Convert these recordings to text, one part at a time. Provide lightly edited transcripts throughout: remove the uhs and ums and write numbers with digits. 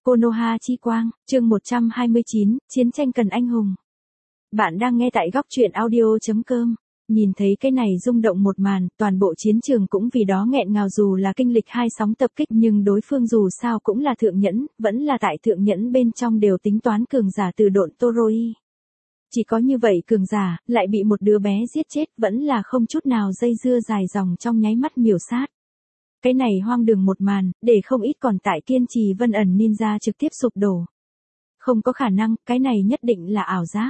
Konoha Chi Quang, chương 129, Chiến tranh cần anh hùng. Bạn đang nghe tại góc truyện audio.com. Nhìn thấy cái này rung động một màn, toàn bộ chiến trường cũng vì đó nghẹn ngào dù là kinh lịch hai sóng tập kích nhưng đối phương dù sao cũng là thượng nhẫn, vẫn là tại thượng nhẫn bên trong đều tính toán cường giả từ độn Toroi. Chỉ có như vậy cường giả, lại bị một đứa bé giết chết vẫn là không chút nào dây dưa dài dòng trong nháy mắt miểu sát. Cái này hoang đường một màn, để không ít còn tại kiên trì Vân ẩn ninja trực tiếp sụp đổ. Không có khả năng, cái này nhất định là ảo giác.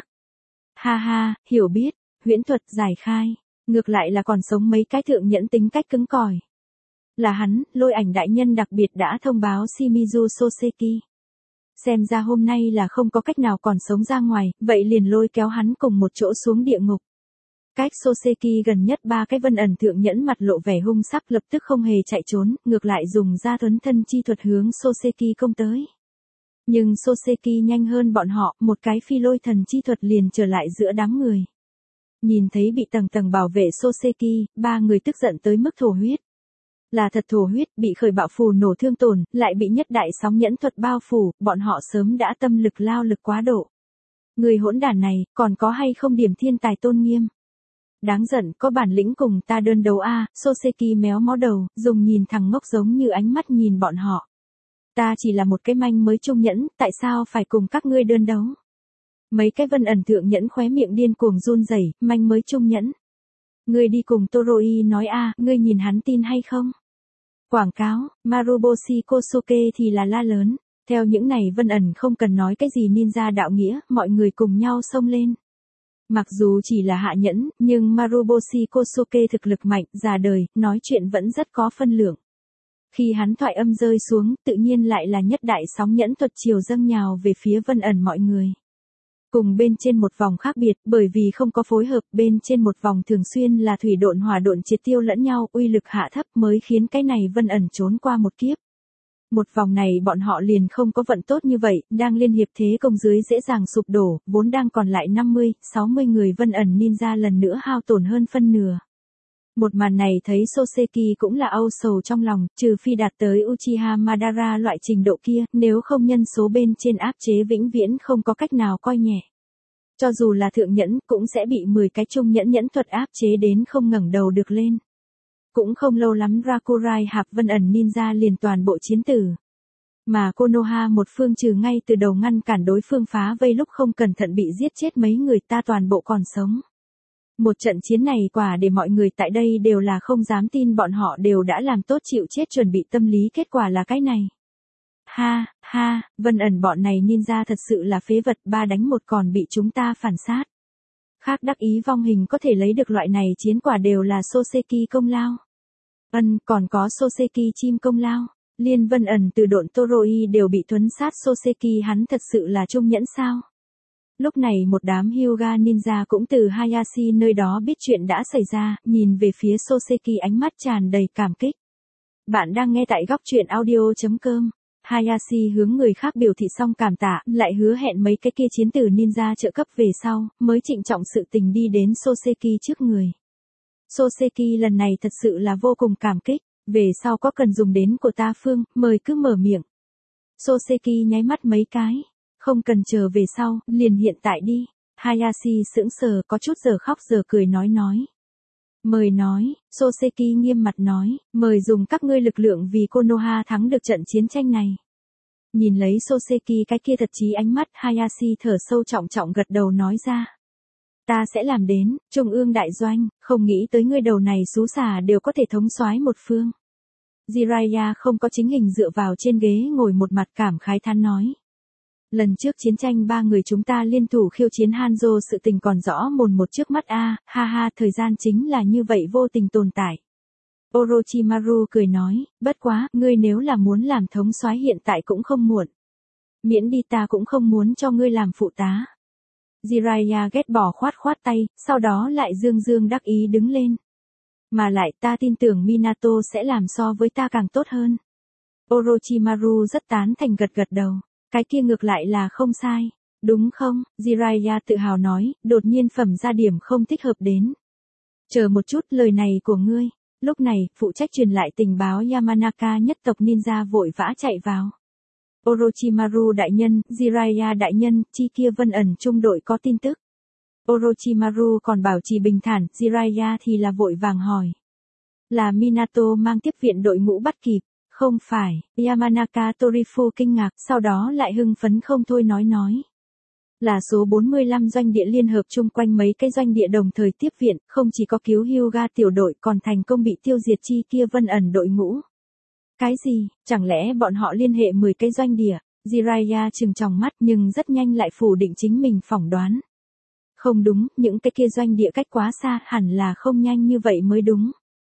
Ha ha, hiểu biết, huyễn thuật giải khai, ngược lại là còn sống mấy cái thượng nhẫn tính cách cứng cỏi. Là hắn, Lôi Ảnh đại nhân đặc biệt đã thông báo Shimizu Soseki. Xem ra hôm nay là không có cách nào còn sống ra ngoài, vậy liền lôi kéo hắn cùng một chỗ xuống địa ngục. Cách Soseki gần nhất ba cái Vân ẩn thượng nhẫn mặt lộ vẻ hung sắc lập tức không hề chạy trốn, ngược lại dùng ra thuấn thân chi thuật hướng Soseki công tới. Nhưng Soseki nhanh hơn bọn họ, một cái phi lôi thần chi thuật liền trở lại giữa đám người. Nhìn thấy bị tầng tầng bảo vệ Soseki, ba người tức giận tới mức thổ huyết. Là thật thổ huyết, bị khởi bạo phù nổ thương tổn, lại bị nhất đại sóng nhẫn thuật bao phủ, bọn họ sớm đã tâm lực lao lực quá độ. Người hỗn đản này, còn có hay không điểm thiên tài tôn nghiêm? Đáng giận, có bản lĩnh cùng ta đơn đấu a, Soseki méo mó đầu, dùng nhìn thẳng ngốc giống như ánh mắt nhìn bọn họ. Ta chỉ là một cái manh mới trung nhẫn, tại sao phải cùng các ngươi đơn đấu? Mấy cái Vân ẩn thượng nhẫn khóe miệng điên cuồng run rẩy, manh mới trung nhẫn. Ngươi đi cùng Toroi nói a, ngươi nhìn hắn tin hay không? Quảng cáo, Maruboshi Kosuke thì là la lớn. Theo những này Vân ẩn không cần nói cái gì ninja đạo nghĩa, mọi người cùng nhau xông lên. Mặc dù chỉ là hạ nhẫn, nhưng Maruboshi Kosuke thực lực mạnh, già đời, nói chuyện vẫn rất có phân lượng. Khi hắn thoại âm rơi xuống, tự nhiên lại là nhất đại sóng nhẫn thuật chiều dâng nhào về phía Vân ẩn mọi người. Cùng bên trên một vòng khác biệt, bởi vì không có phối hợp, bên trên một vòng thường xuyên là thủy độn hỏa độn triệt tiêu lẫn nhau, uy lực hạ thấp mới khiến cái này Vân ẩn trốn qua một kiếp. Một vòng này bọn họ liền không có vận tốt như vậy, đang liên hiệp thế công dưới dễ dàng sụp đổ, vốn đang còn lại 50, 60 người Vân ẩn ninja lần nữa hao tổn hơn phân nửa. Một màn này thấy Soseki cũng là âu sầu trong lòng, trừ phi đạt tới Uchiha Madara loại trình độ kia, nếu không nhân số bên trên áp chế vĩnh viễn không có cách nào coi nhẹ. Cho dù là thượng nhẫn, cũng sẽ bị 10 cái trung nhẫn nhẫn thuật áp chế đến không ngẩng đầu được lên. Cũng không lâu lắm Rakurai hạp Vân ẩn ninja liền toàn bộ chiến tử. Mà Konoha một phương trừ ngay từ đầu ngăn cản đối phương phá vây lúc không cẩn thận bị giết chết mấy người ta toàn bộ còn sống. Một trận chiến này quả để mọi người tại đây đều là không dám tin bọn họ đều đã làm tốt chịu chết chuẩn bị tâm lý, kết quả là cái này. Ha, ha, Vân ẩn bọn này ninja thật sự là phế vật, 3 đánh 1 còn bị chúng ta phản sát. Khác đắc ý vong hình có thể lấy được loại này chiến quả đều là Soseki công lao. Còn có Soseki chim công lao. Liên Vân ẩn từ độn Toroi đều bị thuấn sát Soseki, hắn thật sự là trung nhẫn sao? Lúc này một đám Hyuga ninja cũng từ Hayashi nơi đó biết chuyện đã xảy ra, nhìn về phía Soseki ánh mắt tràn đầy cảm kích. Bạn đang nghe tại góc truyện audio.com. Hayashi hướng người khác biểu thị xong cảm tạ, lại hứa hẹn mấy cái kia chiến tử ninja trợ cấp về sau, mới trịnh trọng sự tình đi đến Soseki trước người. Soseki lần này thật sự là vô cùng cảm kích, về sau có cần dùng đến của ta phương, mời cứ mở miệng. Soseki nháy mắt mấy cái, không cần chờ về sau, liền hiện tại đi. Hayashi sững sờ, có chút giờ khóc giờ cười nói. Mời nói, Soseki nghiêm mặt nói, mời dùng các ngươi lực lượng vì Konoha thắng được trận chiến tranh này. Nhìn lấy Soseki cái kia thật chí ánh mắt, Hayashi thở sâu trọng trọng gật đầu nói ra. Ta sẽ làm đến, Trung ương đại doanh, không nghĩ tới ngươi đầu này xú xà đều có thể thống soái một phương. Jiraiya không có chính hình dựa vào trên ghế ngồi một mặt cảm khái than nói. Lần trước chiến tranh 3 người chúng ta liên thủ khiêu chiến Hanzo sự tình còn rõ mồn một trước mắt a, ha ha, thời gian chính là như vậy vô tình tồn tại. Orochimaru cười nói, bất quá, ngươi nếu là muốn làm thống soái hiện tại cũng không muộn. Miễn đi ta cũng không muốn cho ngươi làm phụ tá. Jiraiya ghét bỏ khoát tay, sau đó lại dương đắc ý đứng lên. Mà lại ta tin tưởng Minato sẽ làm so với ta càng tốt hơn. Orochimaru rất tán thành gật đầu. Cái kia ngược lại là không sai, đúng không? Jiraiya tự hào nói, đột nhiên phẩm ra điểm không thích hợp đến. Chờ một chút, lời này của ngươi. Lúc này, phụ trách truyền lại tình báo Yamanaka nhất tộc ninja vội vã chạy vào. Orochimaru đại nhân, Jiraiya đại nhân, chi kia Vân ẩn trung đội có tin tức. Orochimaru còn bảo trì bình thản, Jiraiya thì là vội vàng hỏi. Là Minato mang tiếp viện đội ngũ bắt kịp, không phải, Yamanaka Torifu kinh ngạc, sau đó lại hưng phấn không thôi nói. Là số 45 doanh địa liên hợp chung quanh mấy cái doanh địa đồng thời tiếp viện, không chỉ có cứu Hyuga tiểu đội còn thành công bị tiêu diệt chi kia Vân ẩn đội ngũ. Cái gì, chẳng lẽ bọn họ liên hệ 10 cái doanh địa? Jiraiya trừng tròng mắt nhưng rất nhanh lại phủ định chính mình phỏng đoán. Không đúng, những cái kia doanh địa cách quá xa, hẳn là không nhanh như vậy mới đúng.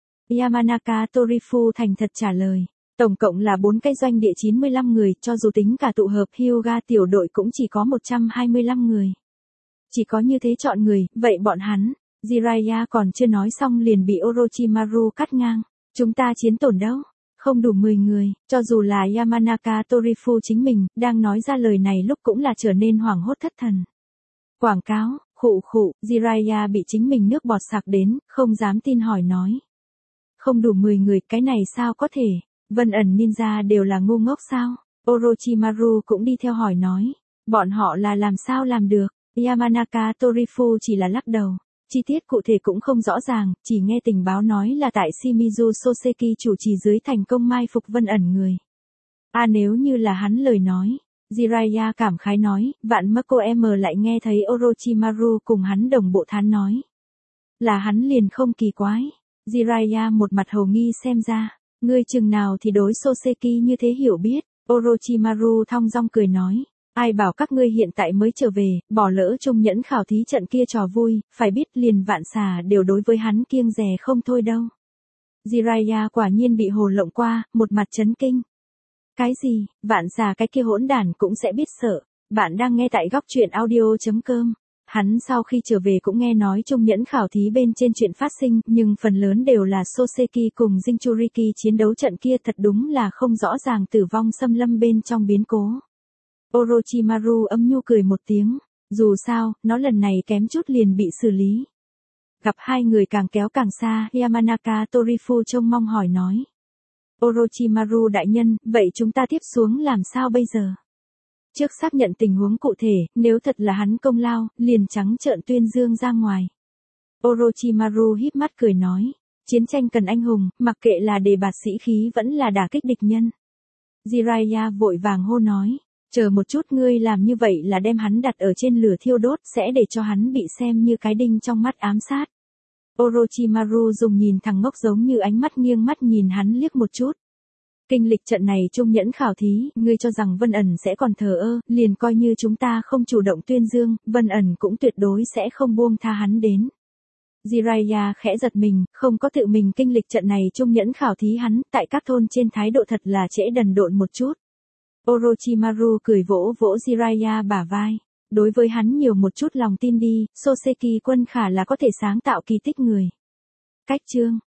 Yamanaka Torifu thành thật trả lời. Tổng cộng là 4 cái doanh địa 95 người, cho dù tính cả tụ hợp Hyuga tiểu đội cũng chỉ có 125 người. Chỉ có như thế chọn người, vậy bọn hắn, Jiraiya còn chưa nói xong liền bị Orochimaru cắt ngang. Chúng ta chiến tổn đâu? Không đủ 10 người, cho dù là Yamanaka Torifu chính mình, đang nói ra lời này lúc cũng là trở nên hoảng hốt thất thần. Quảng cáo, khụ, Jiraiya bị chính mình nước bọt sặc đến, không dám tin hỏi nói. Không đủ 10 người, cái này sao có thể? Vân ẩn ninja đều là ngu ngốc sao? Orochimaru cũng đi theo hỏi nói. Bọn họ là làm sao làm được? Yamanaka Torifu chỉ là lắc đầu. Chi tiết cụ thể cũng không rõ ràng, chỉ nghe tình báo nói là tại Shimizu Soseki chủ trì dưới thành công mai phục Vân ẩn người. Nếu như là hắn lời nói. Jiraiya cảm khái nói, vạn Mako M lại nghe thấy Orochimaru cùng hắn đồng bộ thán nói. Là hắn liền không kỳ quái. Jiraiya một mặt hầu nghi xem ra. Ngươi chừng nào thì đối Soseki như thế hiểu biết, Orochimaru thong dong cười nói, ai bảo các ngươi hiện tại mới trở về, bỏ lỡ trung nhẫn khảo thí trận kia trò vui, phải biết liền vạn xà đều đối với hắn kiêng dè không thôi đâu. Jiraiya quả nhiên bị hồ lộng qua, một mặt chấn kinh. Cái gì, vạn xà cái kia hỗn đản cũng sẽ biết sợ, bạn đang nghe tại góc truyện audio.com. Hắn sau khi trở về cũng nghe nói trung nhẫn khảo thí bên trên chuyện phát sinh, nhưng phần lớn đều là Soseki cùng Jinchuriki chiến đấu trận kia thật đúng là không rõ ràng tử vong xâm lâm bên trong biến cố. Orochimaru âm nhu cười một tiếng, dù sao, nó lần này kém chút liền bị xử lý. Gặp hai người càng kéo càng xa, Yamanaka Torifu trông mong hỏi nói. Orochimaru đại nhân, vậy chúng ta tiếp xuống làm sao bây giờ? Trước xác nhận tình huống cụ thể, nếu thật là hắn công lao, liền trắng trợn tuyên dương ra ngoài. Orochimaru híp mắt cười nói, chiến tranh cần anh hùng, mặc kệ là đề bạt sĩ khí vẫn là đả kích địch nhân. Jiraiya vội vàng hô nói, chờ một chút, ngươi làm như vậy là đem hắn đặt ở trên lửa thiêu đốt, sẽ để cho hắn bị xem như cái đinh trong mắt ám sát. Orochimaru dùng nhìn thằng ngốc giống như ánh mắt nghiêng mắt nhìn hắn liếc một chút. Kinh lịch trận này trung nhẫn khảo thí, ngươi cho rằng Vân ẩn sẽ còn thờ ơ, liền coi như chúng ta không chủ động tuyên dương, Vân ẩn cũng tuyệt đối sẽ không buông tha hắn đến. Jiraiya khẽ giật mình, không có tự mình kinh lịch trận này trung nhẫn khảo thí hắn, tại các thôn trên thái độ thật là trễ đần độn một chút. Orochimaru cười vỗ vỗ Jiraiya bả vai. Đối với hắn nhiều một chút lòng tin đi, Soseki quân khả là có thể sáng tạo kỳ tích người. Cách chương